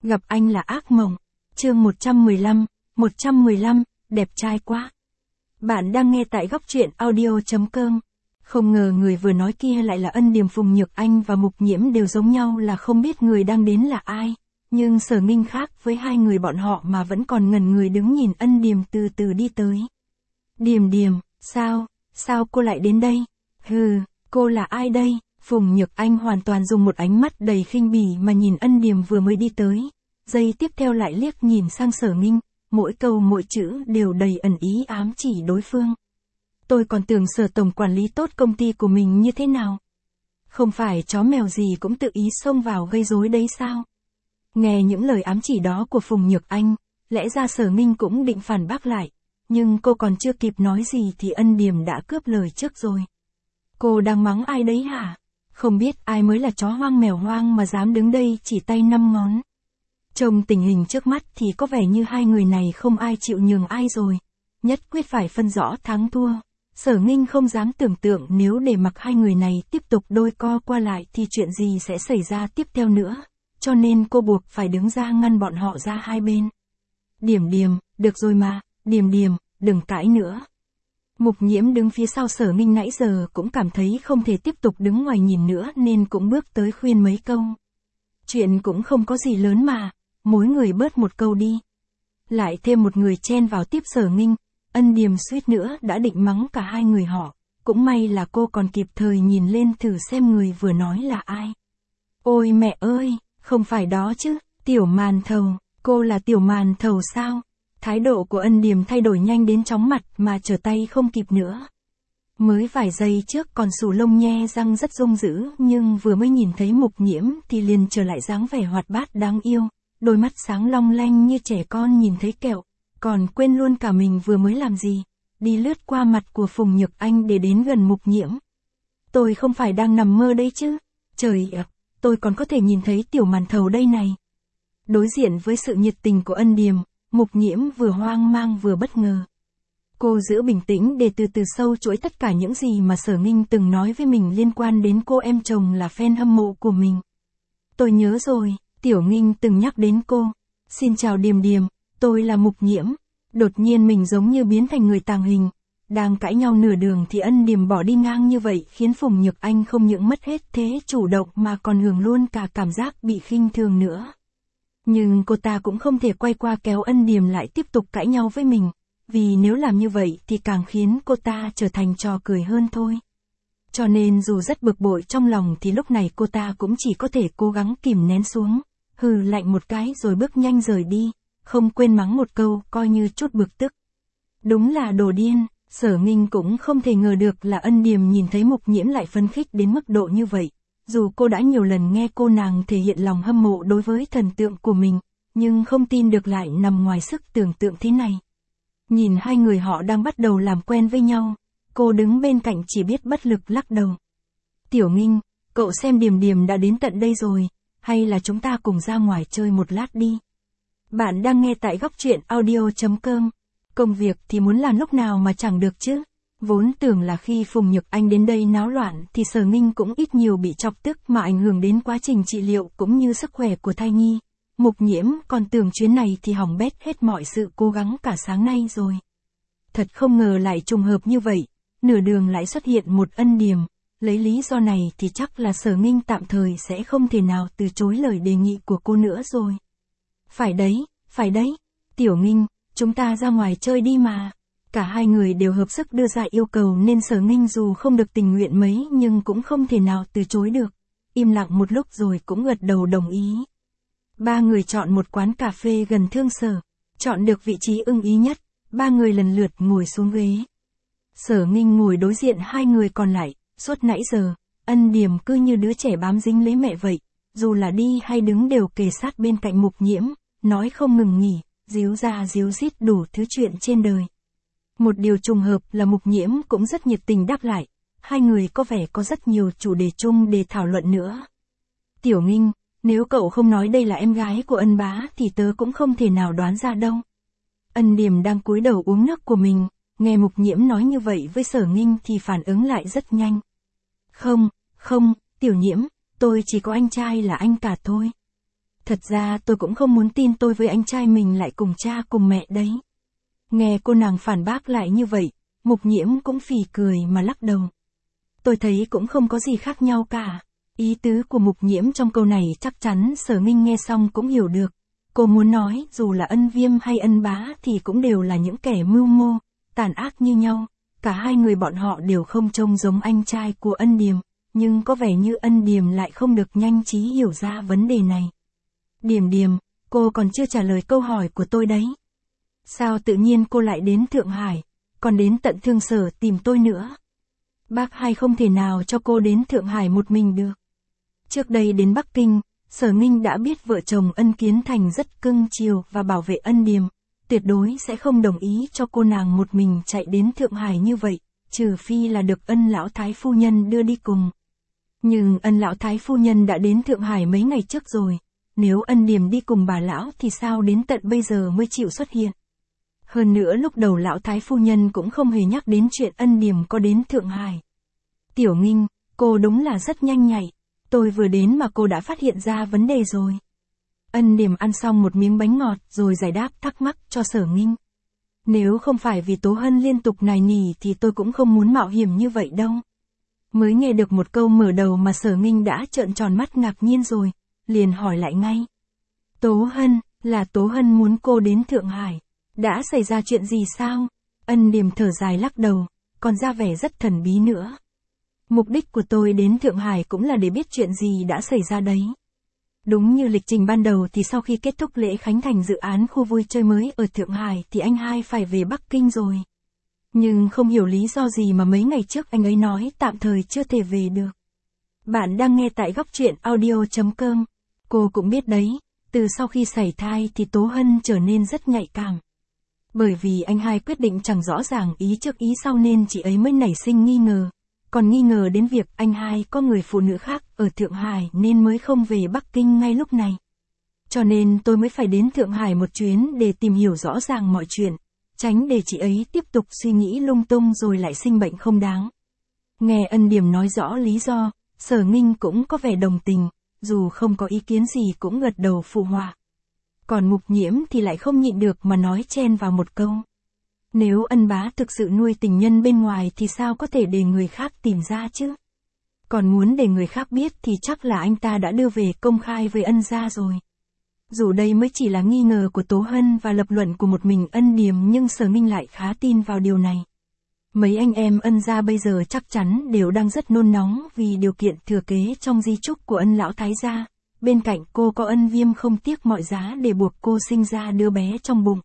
Gặp anh là ác mộng. Chương 115, đẹp trai quá. Bạn đang nghe tại góc truyện audio.com. Không ngờ người vừa nói kia lại là Ân Điềm. Phùng Nhược Anh và Mục Nhiễm đều giống nhau là không biết người đang đến là ai. Nhưng Sở Nghinh khác với hai người bọn họ mà vẫn còn ngẩn người đứng nhìn Ân Điềm từ từ đi tới. Điềm, sao cô lại đến đây? Hừ, cô là ai đây? Phùng Nhược Anh hoàn toàn dùng một ánh mắt đầy khinh bỉ mà nhìn Ân Điềm vừa mới đi tới. Giây tiếp theo lại liếc nhìn sang Sở Nghinh, mỗi câu mỗi chữ đều đầy ẩn ý ám chỉ đối phương. Tôi còn tưởng Sở tổng quản lý tốt công ty của mình như thế nào? Không phải chó mèo gì cũng tự ý xông vào gây rối đấy sao? Nghe những lời ám chỉ đó của Phùng Nhược Anh, lẽ ra Sở Nghinh cũng định phản bác lại, nhưng cô còn chưa kịp nói gì thì Ân Điềm đã cướp lời trước rồi. Cô đang mắng ai đấy hả? Không biết ai mới là chó hoang mèo hoang mà dám đứng đây chỉ tay 5 ngón. Trông tình hình trước mắt thì có vẻ như hai người này không ai chịu nhường ai rồi. Nhất quyết phải phân rõ thắng thua. Sở Nghinh không dám tưởng tượng nếu để mặc hai người này tiếp tục đôi co qua lại thì chuyện gì sẽ xảy ra tiếp theo nữa. Cho nên cô buộc phải đứng ra ngăn bọn họ ra hai bên. Điềm, được rồi mà, Điềm, đừng cãi nữa. Mục Nhiễm đứng phía sau Sở Nghinh nãy giờ cũng cảm thấy không thể tiếp tục đứng ngoài nhìn nữa nên cũng bước tới khuyên mấy câu. Chuyện cũng không có gì lớn mà, mỗi người bớt một câu đi. Lại thêm một người chen vào tiếp Sở Nghinh, Ân Điềm suýt nữa đã định mắng cả hai người họ, cũng may là cô còn kịp thời nhìn lên thử xem người vừa nói là ai. Ôi mẹ ơi, không phải đó chứ, Tiểu Màn Thầu, cô là Tiểu Màn Thầu sao? Thái độ của Ân Điềm thay đổi nhanh đến chóng mặt mà trở tay không kịp nữa. Mới vài giây trước còn sù lông nhe răng rất hung dữ nhưng vừa mới nhìn thấy Mục Nhiễm thì liền trở lại dáng vẻ hoạt bát đáng yêu, đôi mắt sáng long lanh như trẻ con nhìn thấy kẹo, còn quên luôn cả mình vừa mới làm gì, đi lướt qua mặt của Phùng Nhược Anh để đến gần Mục Nhiễm. Tôi không phải đang nằm mơ đấy chứ, trời ạ, tôi còn có thể nhìn thấy Tiểu Màn Thầu đây này. Đối diện với sự nhiệt tình của Ân Điềm, Mục Nhiễm vừa hoang mang vừa bất ngờ. Cô giữ bình tĩnh để từ từ sâu chuỗi tất cả những gì mà Sở Nghinh từng nói với mình liên quan đến cô em chồng là fan hâm mộ của mình. Tôi nhớ rồi, Tiểu Nghinh từng nhắc đến cô. Xin chào Điềm, tôi là Mục Nhiễm. Đột nhiên mình giống như biến thành người tàng hình. Đang cãi nhau nửa đường thì Ân Điềm bỏ đi ngang như vậy khiến Phùng Nhược Anh không những mất hết thế chủ động mà còn hưởng luôn cả cảm giác bị khinh thường nữa. Nhưng cô ta cũng không thể quay qua kéo Ân Điềm lại tiếp tục cãi nhau với mình, vì nếu làm như vậy thì càng khiến cô ta trở thành trò cười hơn thôi. Cho nên dù rất bực bội trong lòng thì lúc này cô ta cũng chỉ có thể cố gắng kìm nén xuống, hừ lạnh một cái rồi bước nhanh rời đi, không quên mắng một câu coi như chút bực tức. Đúng là đồ điên, Sở Nghinh cũng không thể ngờ được là Ân Điềm nhìn thấy Mục Nhiễm lại phấn khích đến mức độ như vậy. Dù cô đã nhiều lần nghe cô nàng thể hiện lòng hâm mộ đối với thần tượng của mình, nhưng không tin được lại nằm ngoài sức tưởng tượng thế này. Nhìn hai người họ đang bắt đầu làm quen với nhau, cô đứng bên cạnh chỉ biết bất lực lắc đầu. Tiểu Nghinh, cậu xem Điềm đã đến tận đây rồi, hay là chúng ta cùng ra ngoài chơi một lát đi. Bạn đang nghe tại góc truyện audio.com. Công việc thì muốn làm lúc nào mà chẳng được chứ. Vốn tưởng là khi Phùng Nhược Anh đến đây náo loạn thì Sở Nghinh cũng ít nhiều bị chọc tức mà ảnh hưởng đến quá trình trị liệu cũng như sức khỏe của thai nhi. Mục Nhiễm còn tưởng chuyến này thì hỏng bét hết mọi sự cố gắng cả sáng nay rồi. Thật không ngờ lại trùng hợp như vậy, nửa đường lại xuất hiện một Ân Điềm, lấy lý do này thì chắc là Sở Nghinh tạm thời sẽ không thể nào từ chối lời đề nghị của cô nữa rồi. Phải đấy, Tiểu Nghinh, chúng ta ra ngoài chơi đi mà. Cả hai người đều hợp sức đưa ra yêu cầu nên Sở Nghinh dù không được tình nguyện mấy nhưng cũng không thể nào từ chối được. Im lặng một lúc rồi cũng gật đầu đồng ý. Ba người chọn một quán cà phê gần Thương Sở, chọn được vị trí ưng ý nhất, ba người lần lượt ngồi xuống ghế. Sở Nghinh ngồi đối diện hai người còn lại, suốt nãy giờ, Ân Điềm cứ như đứa trẻ bám dính lấy mẹ vậy, dù là đi hay đứng đều kề sát bên cạnh Mục Nhiễm, nói không ngừng nghỉ, díu ra díu dít đủ thứ chuyện trên đời. Một điều trùng hợp là Mục Nhiễm cũng rất nhiệt tình đáp lại, hai người có vẻ có rất nhiều chủ đề chung để thảo luận nữa. Tiểu Nghinh, nếu cậu không nói đây là em gái của Ân bá thì tớ cũng không thể nào đoán ra đâu. Ân Điềm đang cúi đầu uống nước của mình, nghe Mục Nhiễm nói như vậy với Sở Nghinh thì phản ứng lại rất nhanh. Không, Tiểu Nhiễm, tôi chỉ có anh trai là anh cả thôi. Thật ra tôi cũng không muốn tin tôi với anh trai mình lại cùng cha cùng mẹ đấy. Nghe cô nàng phản bác lại như vậy, Mục Nhiễm cũng phì cười mà lắc đầu. Tôi thấy cũng không có gì khác nhau cả. Ý tứ của Mục Nhiễm trong câu này chắc chắn Sở Nghinh nghe xong cũng hiểu được. Cô muốn nói dù là Ân Viêm hay Ân Bá thì cũng đều là những kẻ mưu mô, tàn ác như nhau. Cả hai người bọn họ đều không trông giống anh trai của Ân Điềm, nhưng có vẻ như Ân Điềm lại không được nhanh trí hiểu ra vấn đề này. Điềm Điềm, cô còn chưa trả lời câu hỏi của tôi đấy. Sao tự nhiên cô lại đến Thượng Hải, còn đến tận Thương Sở tìm tôi nữa? Bác hai không thể nào cho cô đến Thượng Hải một mình được. Trước đây đến Bắc Kinh, Sở Nghinh đã biết vợ chồng Ân Kiến Thành rất cưng chiều và bảo vệ Ân Điềm, tuyệt đối sẽ không đồng ý cho cô nàng một mình chạy đến Thượng Hải như vậy, trừ phi là được Ân lão thái phu nhân đưa đi cùng. Nhưng Ân lão thái phu nhân đã đến Thượng Hải mấy ngày trước rồi, nếu Ân Điềm đi cùng bà lão thì sao đến tận bây giờ mới chịu xuất hiện. Hơn nữa lúc đầu lão thái phu nhân cũng không hề nhắc đến chuyện Ân Điềm có đến Thượng Hải. Tiểu Nghinh, cô đúng là rất nhanh nhạy, tôi vừa đến mà cô đã phát hiện ra vấn đề rồi. Ân Điềm ăn xong một miếng bánh ngọt rồi giải đáp thắc mắc cho Sở Nghinh. Nếu không phải vì Tố Hân liên tục nài nỉ thì tôi cũng không muốn mạo hiểm như vậy đâu. Mới nghe được một câu mở đầu mà Sở Nghinh đã trợn tròn mắt ngạc nhiên rồi, liền hỏi lại ngay. Tố Hân, là Tố Hân muốn cô đến Thượng Hải. Đã xảy ra chuyện gì sao? Ân Điềm thở dài lắc đầu, còn ra vẻ rất thần bí nữa. Mục đích của tôi đến Thượng Hải cũng là để biết chuyện gì đã xảy ra đấy. Đúng như lịch trình ban đầu thì sau khi kết thúc lễ khánh thành dự án khu vui chơi mới ở Thượng Hải thì anh hai phải về Bắc Kinh rồi. Nhưng không hiểu lý do gì mà mấy ngày trước anh ấy nói tạm thời chưa thể về được. Bạn đang nghe tại góc truyện audio.com. Cô cũng biết đấy, từ sau khi sảy thai thì Tố Hân trở nên rất nhạy cảm. Bởi vì anh hai quyết định chẳng rõ ràng ý trước ý sau nên chị ấy mới nảy sinh nghi ngờ. Còn nghi ngờ đến việc anh hai có người phụ nữ khác ở Thượng Hải nên mới không về Bắc Kinh ngay lúc này. Cho nên tôi mới phải đến Thượng Hải một chuyến để tìm hiểu rõ ràng mọi chuyện, tránh để chị ấy tiếp tục suy nghĩ lung tung rồi lại sinh bệnh không đáng. Nghe Ân Điềm nói rõ lý do, Sở Nghinh cũng có vẻ đồng tình, dù không có ý kiến gì cũng gật đầu phụ họa. Còn Mục Nhiễm thì lại không nhịn được mà nói chen vào một câu. Nếu Ân Bá thực sự nuôi tình nhân bên ngoài thì sao có thể để người khác tìm ra chứ? Còn muốn để người khác biết thì chắc là anh ta đã đưa về công khai với Ân gia rồi. Dù đây mới chỉ là nghi ngờ của Tố Hân và lập luận của một mình Ân Điềm nhưng Sở Nghinh lại khá tin vào điều này. Mấy anh em Ân gia bây giờ chắc chắn đều đang rất nôn nóng vì điều kiện thừa kế trong di chúc của Ân lão thái gia. Bên cạnh cô có Ân Viêm không tiếc mọi giá để buộc cô sinh ra đứa bé trong bụng.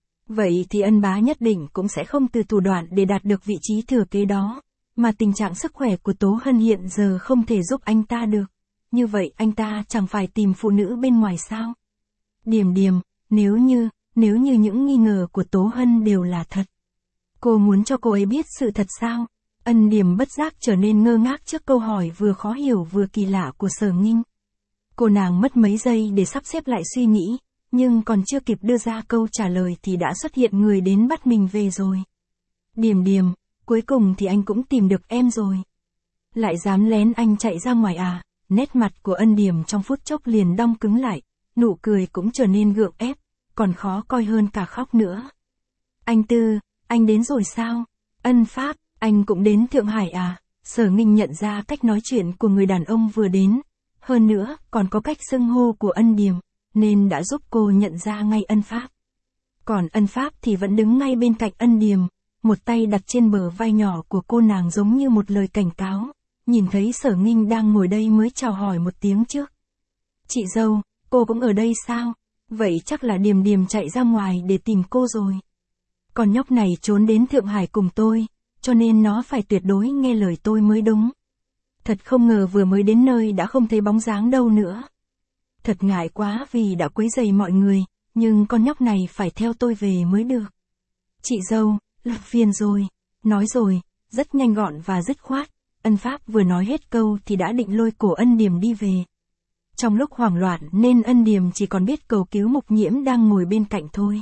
Vậy thì Ân Bá nhất định cũng sẽ không từ thủ đoạn để đạt được vị trí thừa kế đó, mà tình trạng sức khỏe của Tố Hân hiện giờ không thể giúp anh ta được. Như vậy anh ta chẳng phải tìm phụ nữ bên ngoài sao? Điềm Điềm, nếu như những nghi ngờ của Tố Hân đều là thật. Cô muốn cho cô ấy biết sự thật sao? Ân Điềm bất giác trở nên ngơ ngác trước câu hỏi vừa khó hiểu vừa kỳ lạ của Sở Nghinh. Cô nàng mất mấy giây để sắp xếp lại suy nghĩ, nhưng còn chưa kịp đưa ra câu trả lời thì đã xuất hiện người đến bắt mình về rồi. Điềm Điềm, cuối cùng thì anh cũng tìm được em rồi. Lại dám lén anh chạy ra ngoài à? Nét mặt của Ân Điềm trong phút chốc liền đong cứng lại, nụ cười cũng trở nên gượng ép, còn khó coi hơn cả khóc nữa. Anh Tư, anh đến rồi sao? Ân Pháp, anh cũng đến Thượng Hải à? Sở Nghinh nhận ra cách nói chuyện của người đàn ông vừa đến. Hơn nữa, còn có cách xưng hô của Ân Điềm, nên đã giúp cô nhận ra ngay Ân Pháp. Còn Ân Pháp thì vẫn đứng ngay bên cạnh Ân Điềm, một tay đặt trên bờ vai nhỏ của cô nàng giống như một lời cảnh cáo. Nhìn thấy Sở Nghinh đang ngồi đây mới chào hỏi một tiếng trước. Chị dâu, cô cũng ở đây sao? Vậy chắc là Điềm Điềm chạy ra ngoài để tìm cô rồi. Con nhóc này trốn đến Thượng Hải cùng tôi, cho nên nó phải tuyệt đối nghe lời tôi mới đúng. Thật không ngờ vừa mới đến nơi đã không thấy bóng dáng đâu nữa. Thật ngại quá vì đã quấy rầy mọi người, nhưng con nhóc này phải theo tôi về mới được. Chị dâu, lập phiền rồi. Nói rồi, rất nhanh gọn và dứt khoát. Ân Pháp vừa nói hết câu thì đã định lôi cổ Ân Điềm đi về. Trong lúc hoảng loạn nên Ân Điềm chỉ còn biết cầu cứu Mục Nhiễm đang ngồi bên cạnh thôi.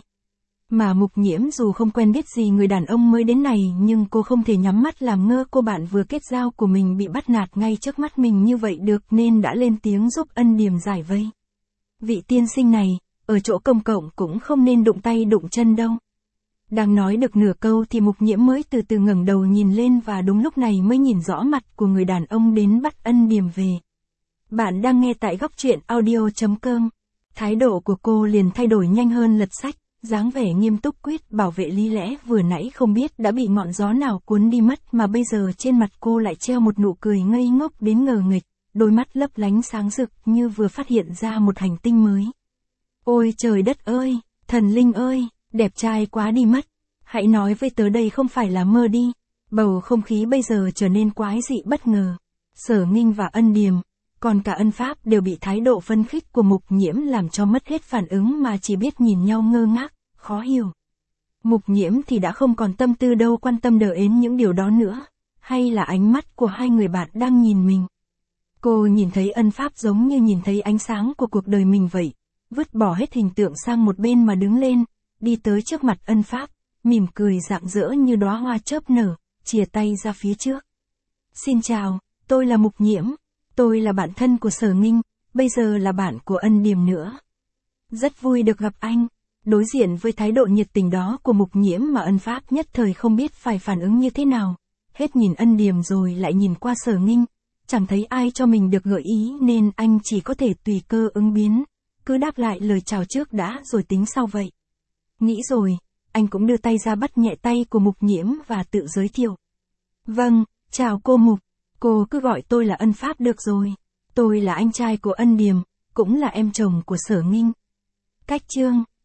Mà Mục Nhiễm dù không quen biết gì người đàn ông mới đến này nhưng cô không thể nhắm mắt làm ngơ cô bạn vừa kết giao của mình bị bắt nạt ngay trước mắt mình như vậy được nên đã lên tiếng giúp Ân Điềm giải vây. Vị tiên sinh này, ở chỗ công cộng cũng không nên đụng tay đụng chân đâu. Đang nói được nửa câu thì Mục Nhiễm mới từ từ ngẩng đầu nhìn lên và đúng lúc này mới nhìn rõ mặt của người đàn ông đến bắt Ân Điềm về. Bạn đang nghe tại góc truyện audio.com. Thái độ của cô liền thay đổi nhanh hơn lật sách, dáng vẻ nghiêm túc quyết bảo vệ lý lẽ vừa nãy không biết đã bị ngọn gió nào cuốn đi mất mà bây giờ trên mặt cô lại treo một nụ cười ngây ngốc đến ngờ nghịch, đôi mắt lấp lánh sáng rực như vừa phát hiện ra một hành tinh mới. Ôi trời đất ơi, thần linh ơi, đẹp trai quá đi mất. Hãy nói với tớ đây không phải là mơ đi. Bầu không khí bây giờ trở nên quái dị bất ngờ. Sở Nghinh và Ân Điềm, còn cả Ân Pháp đều bị thái độ phấn khích của Mục Nhiễm làm cho mất hết phản ứng mà chỉ biết nhìn nhau ngơ ngác, khó hiểu. Mục Nhiễm thì đã không còn tâm tư đâu quan tâm đờ ến những điều đó nữa, hay là ánh mắt của hai người bạn đang nhìn mình. Cô nhìn thấy Ân Pháp giống như nhìn thấy ánh sáng của cuộc đời mình vậy, vứt bỏ hết hình tượng sang một bên mà đứng lên, đi tới trước mặt Ân Pháp, mỉm cười rạng rỡ như đóa hoa chớp nở, chìa tay ra phía trước. Xin chào, tôi là Mục Nhiễm, tôi là bạn thân của Sở Nghinh, bây giờ là bạn của Ân Điềm nữa. Rất vui được gặp anh. Đối diện với thái độ nhiệt tình đó của Mục Nhiễm mà Ân Pháp nhất thời không biết phải phản ứng như thế nào. Hết nhìn Ân Điềm rồi lại nhìn qua Sở Nghinh, chẳng thấy ai cho mình được gợi ý nên anh chỉ có thể tùy cơ ứng biến, cứ đáp lại lời chào trước đã rồi tính sau vậy. Nghĩ rồi, anh cũng đưa tay ra bắt nhẹ tay của Mục Nhiễm và tự giới thiệu. Vâng, chào cô Mục, cô cứ gọi tôi là Ân Pháp được rồi. Tôi là anh trai của Ân Điềm, cũng là em chồng của Sở Nghinh. Cách chương